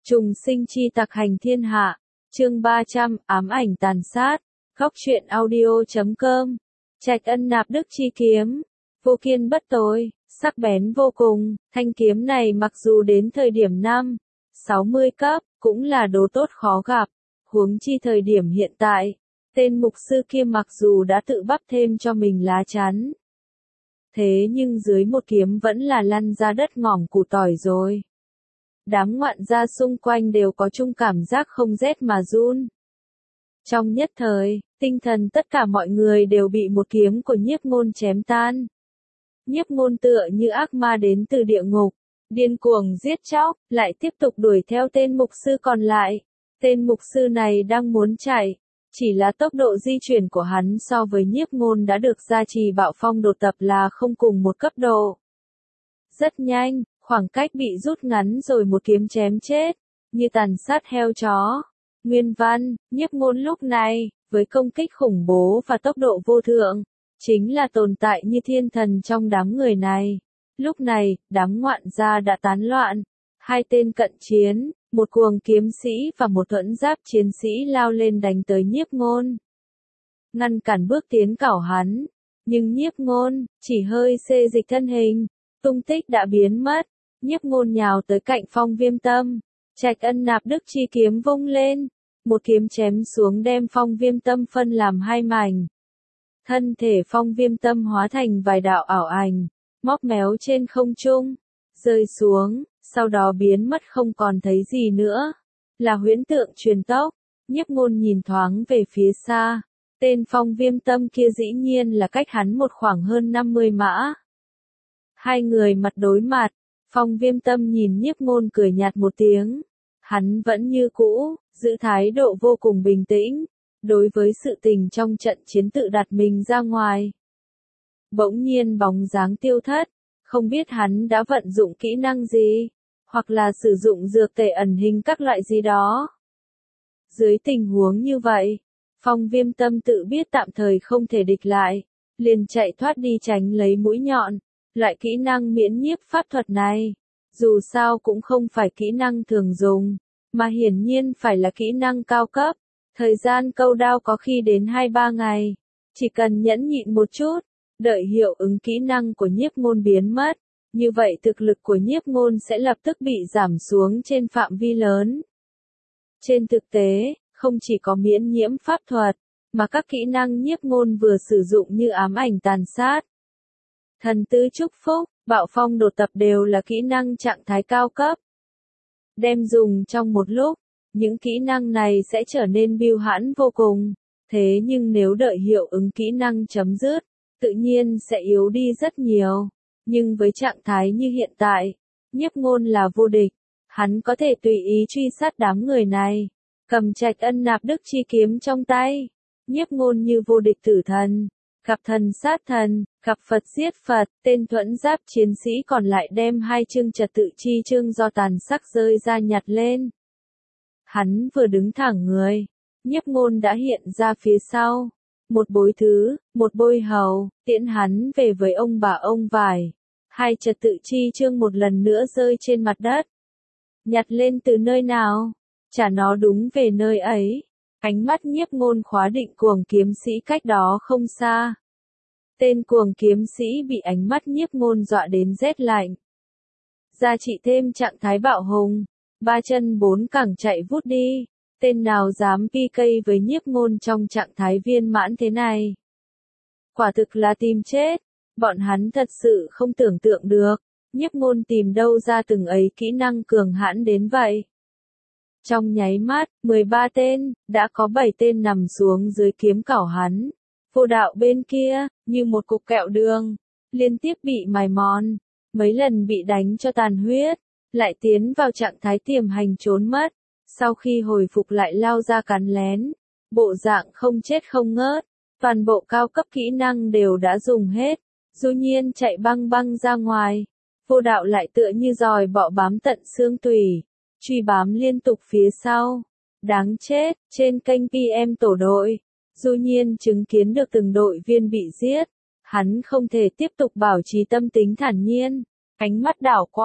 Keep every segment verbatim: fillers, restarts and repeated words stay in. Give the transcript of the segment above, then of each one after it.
Trùng sinh chi tặc hành thiên hạ, chương ba trăm, ám ảnh tàn sát, góc truyện audio chấm com, Trạch Ân nạp đức chi kiếm, vô kiên bất tối, sắc bén vô cùng, thanh kiếm này mặc dù đến thời điểm năm, sáu mươi cấp, cũng là đồ tốt khó gặp, huống chi thời điểm hiện tại, tên mục sư kia mặc dù đã tự bắp thêm cho mình lá chắn. Thế nhưng dưới một kiếm vẫn là lăn ra đất ngỏm củ tỏi rồi. Đám ngoạn gia xung quanh đều có chung cảm giác không rét mà run. Trong nhất thời, tinh thần tất cả mọi người đều bị một kiếm của Nhiếp Ngôn chém tan. Nhiếp Ngôn tựa như ác ma đến từ địa ngục, điên cuồng giết chóc, lại tiếp tục đuổi theo tên mục sư còn lại. Tên mục sư này đang muốn chạy, chỉ là tốc độ di chuyển của hắn so với Nhiếp Ngôn đã được gia trì bạo phong đột tập là không cùng một cấp độ. Rất nhanh, khoảng cách bị rút ngắn rồi một kiếm chém chết, như tàn sát heo chó. Nguyên văn, Nhiếp Ngôn lúc này, với công kích khủng bố và tốc độ vô thượng, chính là tồn tại như thiên thần trong đám người này. Lúc này, đám ngoạn gia đã tán loạn. Hai tên cận chiến, một cuồng kiếm sĩ và một thuẫn giáp chiến sĩ lao lên đánh tới Nhiếp Ngôn. Ngăn cản bước tiến cảo hắn, nhưng Nhiếp Ngôn chỉ hơi xê dịch thân hình, tung tích đã biến mất. Nhiếp Ngôn nhào tới cạnh Phong Viêm Tâm, Trạch Ân nạp đức chi kiếm vung lên, một kiếm chém xuống đem Phong Viêm Tâm phân làm hai mảnh. Thân thể Phong Viêm Tâm hóa thành vài đạo ảo ảnh, móc méo trên không trung, rơi xuống, sau đó biến mất không còn thấy gì nữa. Là huyễn tượng truyền tốc. Nhiếp Ngôn nhìn thoáng về phía xa, tên Phong Viêm Tâm kia dĩ nhiên là cách hắn một khoảng hơn năm mươi mã. Hai người mặt đối mặt, Phong Viêm Tâm nhìn Nhiếp Ngôn cười nhạt một tiếng. Hắn vẫn như cũ, giữ thái độ vô cùng bình tĩnh, đối với sự tình trong trận chiến tự đặt mình ra ngoài. Bỗng nhiên bóng dáng tiêu thất, không biết hắn đã vận dụng kỹ năng gì, hoặc là sử dụng dược tề ẩn hình các loại gì đó. Dưới tình huống như vậy, Phong Viêm Tâm tự biết tạm thời không thể địch lại, liền chạy thoát đi tránh lấy mũi nhọn. Loại kỹ năng miễn nhiếp pháp thuật này, dù sao cũng không phải kỹ năng thường dùng, mà hiển nhiên phải là kỹ năng cao cấp. Thời gian câu đao có khi đến hai ba ngày, chỉ cần nhẫn nhịn một chút, đợi hiệu ứng kỹ năng của Nhiếp Ngôn biến mất, như vậy thực lực của Nhiếp Ngôn sẽ lập tức bị giảm xuống trên phạm vi lớn. Trên thực tế, không chỉ có miễn nhiễm pháp thuật, mà các kỹ năng Nhiếp Ngôn vừa sử dụng như ám ảnh tàn sát, thần tứ chúc phúc, bạo phong đột tập đều là kỹ năng trạng thái cao cấp. Đem dùng trong một lúc, những kỹ năng này sẽ trở nên bưu hãn vô cùng. Thế nhưng nếu đợi hiệu ứng kỹ năng chấm dứt, tự nhiên sẽ yếu đi rất nhiều. Nhưng với trạng thái như hiện tại, Nhiếp Ngôn là vô địch. Hắn có thể tùy ý truy sát đám người này. Cầm Trạch Ân nạp đức chi kiếm trong tay. Nhiếp Ngôn như vô địch tử thần. Gặp thần sát thần, gặp Phật giết Phật, tên thuẫn giáp chiến sĩ còn lại đem hai chương trật tự chi chương do tàn sắc rơi ra nhặt lên. Hắn vừa đứng thẳng người, Nhiếp Ngôn đã hiện ra phía sau. Một bối thứ, một bôi hầu, tiễn hắn về với ông bà ông vải. Hai trật tự chi chương một lần nữa rơi trên mặt đất. Nhặt lên từ nơi nào? Trả nó đúng về nơi ấy. Ánh mắt Nhiếp Ngôn khóa định cuồng kiếm sĩ cách đó không xa. Tên cuồng kiếm sĩ bị ánh mắt Nhiếp Ngôn dọa đến rét lạnh. Gia trị thêm trạng thái bạo hùng, ba chân bốn cẳng chạy vút đi. Tên nào dám pi ca với Nhiếp Ngôn trong trạng thái viên mãn thế này? Quả thực là tìm chết. Bọn hắn thật sự không tưởng tượng được, Nhiếp Ngôn tìm đâu ra từng ấy kỹ năng cường hãn đến vậy. Trong nháy mắt, mười ba tên, đã có bảy tên nằm xuống dưới kiếm cảo hắn. Vô đạo bên kia, như một cục kẹo đường, liên tiếp bị mài mòn, mấy lần bị đánh cho tàn huyết, lại tiến vào trạng thái tiềm hành trốn mất, sau khi hồi phục lại lao ra cắn lén, bộ dạng không chết không ngớt, toàn bộ cao cấp kỹ năng đều đã dùng hết, du nhiên chạy băng băng ra ngoài, vô đạo lại tựa như giòi bọ bám tận xương tủy. Truy bám liên tục phía sau. Đáng chết, trên kênh pê em tổ đội, du nhiên chứng kiến được từng đội viên bị giết. Hắn không thể tiếp tục bảo trì tâm tính thản nhiên. Ánh mắt đảo qua,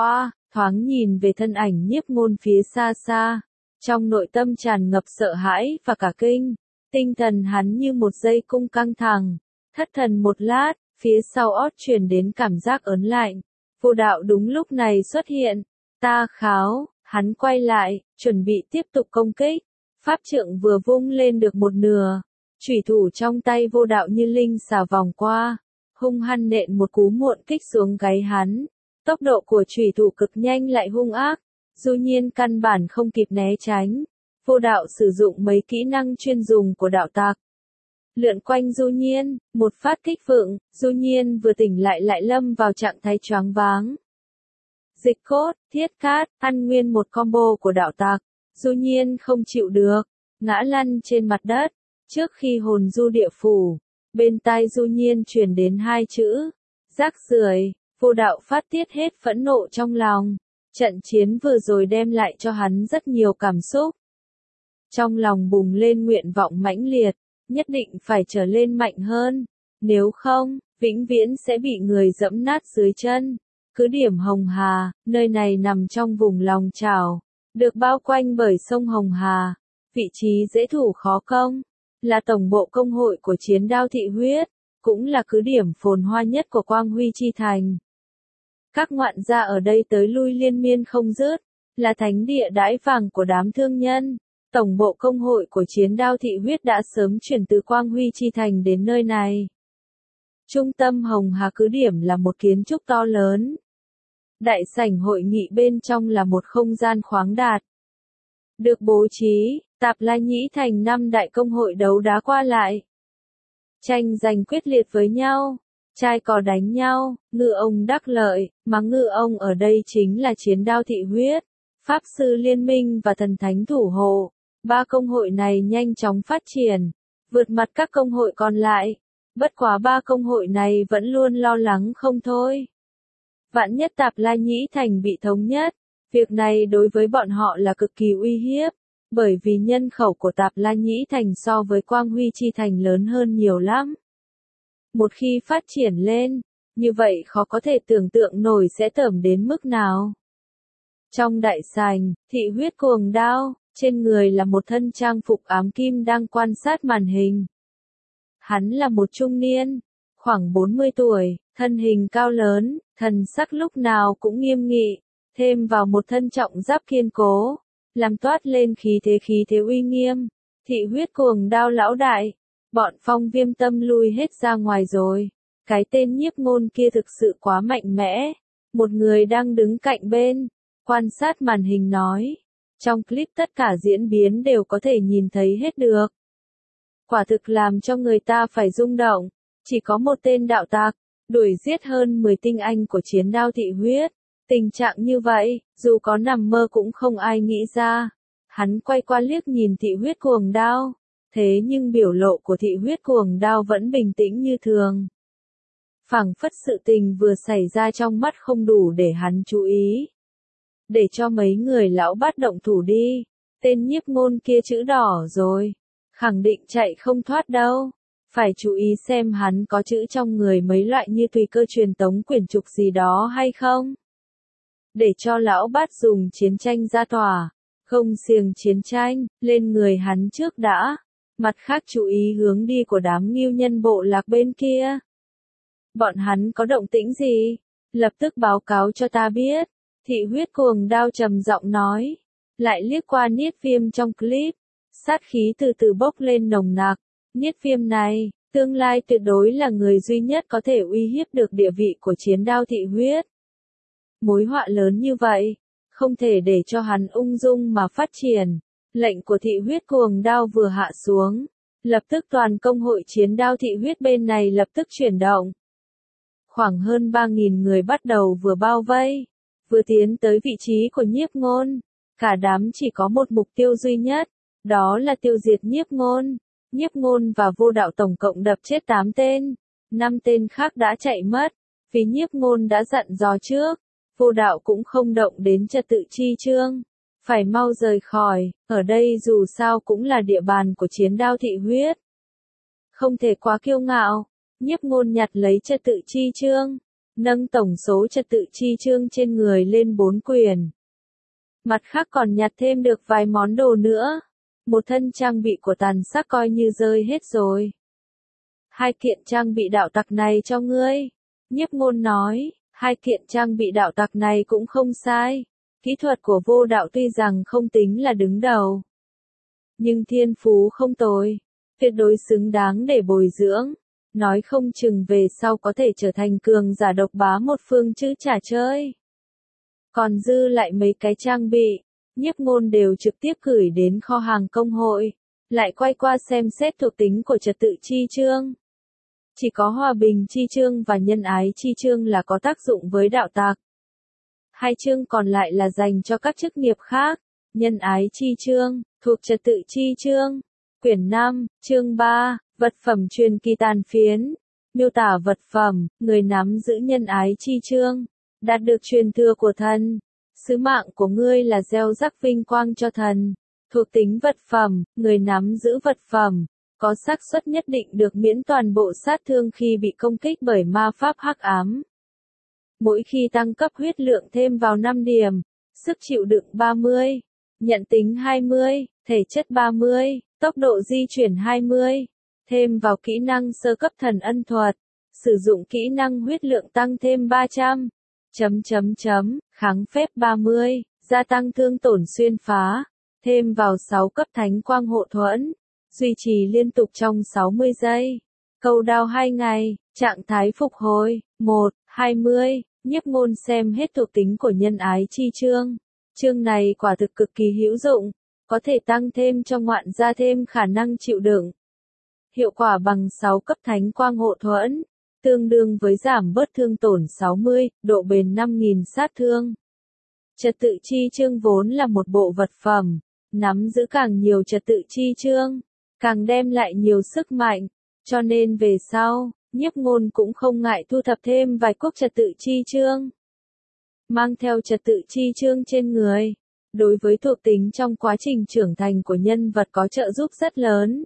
thoáng nhìn về thân ảnh Nhiếp Ngôn phía xa xa, trong nội tâm tràn ngập sợ hãi và cả kinh, tinh thần hắn như một dây cung căng thẳng, thất thần một lát, phía sau ót truyền đến cảm giác ớn lạnh, Vô Đạo đúng lúc này xuất hiện, ta kháo, hắn quay lại, chuẩn bị tiếp tục công kích, pháp trượng vừa vung lên được một nửa, chủy thủ trong tay Vô Đạo như linh xà vòng qua, hung hăng nện một cú muộn kích xuống gáy hắn. Tốc độ của chủy thủ cực nhanh lại hung ác, Du Nhiên căn bản không kịp né tránh. Vô Đạo sử dụng mấy kỹ năng chuyên dùng của đạo tặc. Lượn quanh Du Nhiên, một phát kích vượng, Du Nhiên vừa tỉnh lại lại lâm vào trạng thái choáng váng. Dịch cốt, thiết cát, ăn nguyên một combo của đạo tặc. Du Nhiên không chịu được, ngã lăn trên mặt đất. Trước khi hồn du địa phủ, bên tai Du Nhiên truyền đến hai chữ, rác rưởi. Vô Đạo phát tiết hết phẫn nộ trong lòng. Trận chiến vừa rồi đem lại cho hắn rất nhiều cảm xúc. Trong lòng bùng lên nguyện vọng mãnh liệt, nhất định phải trở lên mạnh hơn. Nếu không, vĩnh viễn sẽ bị người dẫm nát dưới chân. Cứ điểm Hồng Hà, nơi này nằm trong vùng lòng chảo, được bao quanh bởi sông Hồng Hà. Vị trí dễ thủ khó công, là tổng bộ công hội của Chiến Đao Thị Huyết, cũng là cứ điểm phồn hoa nhất của Quang Huy Chi Thành. Các ngoạn gia ở đây tới lui liên miên không dứt, là thánh địa đãi vàng của đám thương nhân. Tổng bộ công hội của Chiến Đao Thị Huyết đã sớm chuyển từ Quang Huy Chi Thành đến nơi này. Trung tâm Hồng Hà cứ điểm là một kiến trúc to lớn. Đại sảnh hội nghị bên trong là một không gian khoáng đạt. Được bố trí, Tạp La Nhĩ thành năm đại công hội đấu đá qua lại. Tranh giành quyết liệt với nhau. Trai cò đánh nhau, ngư ông đắc lợi, mà ngư ông ở đây chính là Chiến Đao Thị Huyết, Pháp Sư Liên Minh và Thần Thánh Thủ Hộ. Ba công hội này nhanh chóng phát triển, vượt mặt các công hội còn lại. Bất quá ba công hội này vẫn luôn lo lắng không thôi. Vạn nhất Tạp La Nhĩ Thành bị thống nhất, việc này đối với bọn họ là cực kỳ uy hiếp, bởi vì nhân khẩu của Tạp La Nhĩ Thành so với Quang Huy Chi Thành lớn hơn nhiều lắm. Một khi phát triển lên, như vậy khó có thể tưởng tượng nổi sẽ tởm đến mức nào. Trong đại sảnh, Thị Huyết Cuồng Đao, trên người là một thân trang phục ám kim đang quan sát màn hình. Hắn là một trung niên, khoảng bốn mươi tuổi, thân hình cao lớn, thần sắc lúc nào cũng nghiêm nghị, thêm vào một thân trọng giáp kiên cố, làm toát lên khí thế khí thế uy nghiêm. Thị Huyết Cuồng Đao lão đại, bọn Phong Viêm Tâm lui hết ra ngoài rồi. Cái tên Nhiếp Ngôn kia thực sự quá mạnh mẽ. Một người đang đứng cạnh bên, quan sát màn hình nói. Trong clip tất cả diễn biến đều có thể nhìn thấy hết được. Quả thực làm cho người ta phải rung động. Chỉ có một tên đạo tặc, đuổi giết hơn mười tinh anh của Chiến Đao Thị Huyết. Tình trạng như vậy, dù có nằm mơ cũng không ai nghĩ ra. Hắn quay qua liếc nhìn Thị Huyết Cuồng Đao. Thế nhưng biểu lộ của Thị Huyết Cuồng Đao vẫn bình tĩnh như thường. Phảng phất sự tình vừa xảy ra trong mắt không đủ để hắn chú ý. Để cho mấy người lão bát động thủ đi. Tên Nhiếp Ngôn kia chữ đỏ rồi. Khẳng định chạy không thoát đâu. Phải chú ý xem hắn có chữ trong người mấy loại như tùy cơ truyền tống quyển trục gì đó hay không. Để cho lão bát dùng chiến tranh ra tòa. Không xiềng chiến tranh, lên người hắn trước đã. Mặt khác chú ý hướng đi của đám ngưu nhân bộ lạc bên kia. Bọn hắn có động tĩnh gì? Lập tức báo cáo cho ta biết. Thị Huyết Cuồng Đao trầm giọng nói. Lại liếc qua Niết Viêm trong clip. Sát khí từ từ bốc lên nồng nặc. Niết Viêm này, tương lai tuyệt đối là người duy nhất có thể uy hiếp được địa vị của Chiến Đao Thị Huyết. Mối họa lớn như vậy, không thể để cho hắn ung dung mà phát triển. Lệnh của Thị Huyết Cuồng Đao vừa hạ xuống, lập tức toàn công hội Chiến Đao Thị Huyết bên này lập tức chuyển động. Khoảng hơn ba nghìn người bắt đầu vừa bao vây, vừa tiến tới vị trí của Nhiếp Ngôn. Cả đám chỉ có một mục tiêu duy nhất, đó là tiêu diệt Nhiếp Ngôn. Nhiếp Ngôn và Vô Đạo tổng cộng đập chết tám tên, năm tên khác đã chạy mất, vì Nhiếp Ngôn đã dặn dò trước. Vô Đạo cũng không động đến trật tự chi chương. Phải mau rời khỏi, ở đây dù sao cũng là địa bàn của Chiến Đao Thị Huyết. Không thể quá kiêu ngạo. Nhiếp Ngôn nhặt lấy trật tự chi chương. nâng tổng số trật tự chi chương trên người lên bốn quyển. Mặt khác còn nhặt thêm được vài món đồ nữa. Một thân trang bị của tàn sắc coi như rơi hết rồi. Hai kiện trang bị đạo tặc này cho ngươi. Nhiếp Ngôn nói, hai kiện trang bị đạo tặc này cũng không sai. Kỹ thuật của Vô Đạo tuy rằng không tính là đứng đầu, nhưng thiên phú không tồi, tuyệt đối xứng đáng để bồi dưỡng. Nói không chừng về sau có thể trở thành cường giả độc bá một phương chứ chả chơi. Còn dư lại mấy cái trang bị, Nhiếp Ngôn đều trực tiếp gửi đến kho hàng công hội, lại quay qua xem xét thuộc tính của trật tự chi chương. Chỉ có hòa bình chi chương và nhân ái chi chương là có tác dụng với đạo tặc. Hai chương còn lại là dành cho các chức nghiệp khác. Nhân ái chi chương, thuộc trật tự chi chương. Quyển năm, chương ba, vật phẩm truyền kỳ tàn phiến. Miêu tả vật phẩm, người nắm giữ nhân ái chi chương, đạt được truyền thừa của thần. Sứ mạng của ngươi là gieo rắc vinh quang cho thần. Thuộc tính vật phẩm, người nắm giữ vật phẩm, có xác suất nhất định được miễn toàn bộ sát thương khi bị công kích bởi ma pháp hắc ám. Mỗi khi tăng cấp huyết lượng thêm vào năm điểm, sức chịu đựng ba mươi, nhận tính hai mươi, thể chất ba mươi, tốc độ di chuyển hai mươi, thêm vào kỹ năng sơ cấp thần ân thuật, sử dụng kỹ năng huyết lượng tăng thêm ba trăm, chấm chấm chấm, kháng phép ba mươi, gia tăng thương tổn xuyên phá, thêm vào sáu cấp thánh quang hộ thuẫn, duy trì liên tục trong sáu mươi giây, câu đao hai ngày, trạng thái phục hồi, một, hai mươi. Nhiếp Ngôn xem hết thuộc tính của nhân ái chi chương. Chương này quả thực cực kỳ hữu dụng, có thể tăng thêm cho ngoạn gia thêm khả năng chịu đựng. Hiệu quả bằng sáu cấp thánh quang hộ thuẫn, tương đương với giảm bớt thương tổn sáu mươi, độ bền năm nghìn sát thương. Trật tự chi chương vốn là một bộ vật phẩm, nắm giữ càng nhiều trật tự chi chương, càng đem lại nhiều sức mạnh, cho nên về sau, Nhiếp Ngôn cũng không ngại thu thập thêm vài cuốc trật tự chi chương. Mang theo trật tự chi chương trên người, đối với thuộc tính trong quá trình trưởng thành của nhân vật có trợ giúp rất lớn.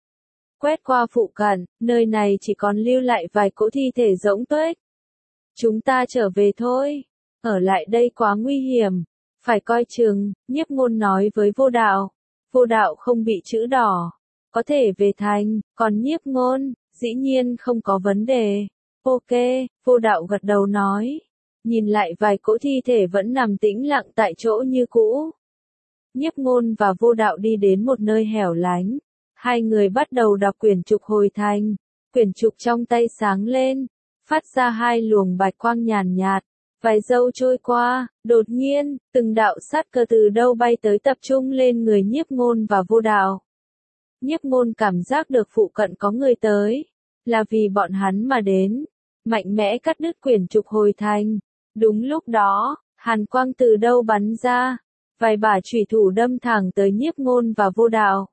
Quét qua phụ cận, nơi này chỉ còn lưu lại vài cỗ thi thể rỗng tuếch. Chúng ta trở về thôi, ở lại đây quá nguy hiểm, phải coi chừng, Nhiếp Ngôn nói với Vô Đạo. Vô Đạo không bị chữ đỏ, có thể về thành, còn Nhiếp Ngôn, dĩ nhiên không có vấn đề. Ok, Vô Đạo gật đầu nói. Nhìn lại vài cỗ thi thể vẫn nằm tĩnh lặng tại chỗ như cũ. Nhiếp Ngôn và Vô Đạo đi đến một nơi hẻo lánh. Hai người bắt đầu đọc quyển trục hồi thành. Quyển trục trong tay sáng lên, phát ra hai luồng bạch quang nhàn nhạt. Vài giây trôi qua, đột nhiên, từng đạo sát cơ từ đâu bay tới tập trung lên người Nhiếp Ngôn và Vô Đạo. Nhiếp Ngôn cảm giác được phụ cận có người tới, là vì bọn hắn mà đến, mạnh mẽ cắt đứt quyển trục hồi thành. Đúng lúc đó, hàn quang từ đâu bắn ra, vài bả chủy thủ đâm thẳng tới Nhiếp Ngôn và Vô Đạo.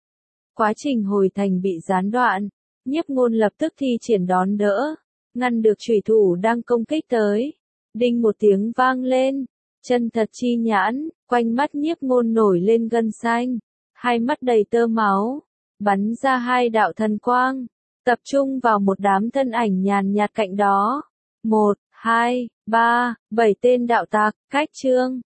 Quá trình hồi thành bị gián đoạn, Nhiếp Ngôn lập tức thi triển đón đỡ, ngăn được chủy thủ đang công kích tới. Đinh một tiếng vang lên, chân thật chi nhãn, quanh mắt Nhiếp Ngôn nổi lên gân xanh, hai mắt đầy tơ máu, bắn ra hai đạo thần quang, tập trung vào một đám thân ảnh nhàn nhạt cạnh đó. Một, hai, ba, bảy tên đạo tặc, cách chương.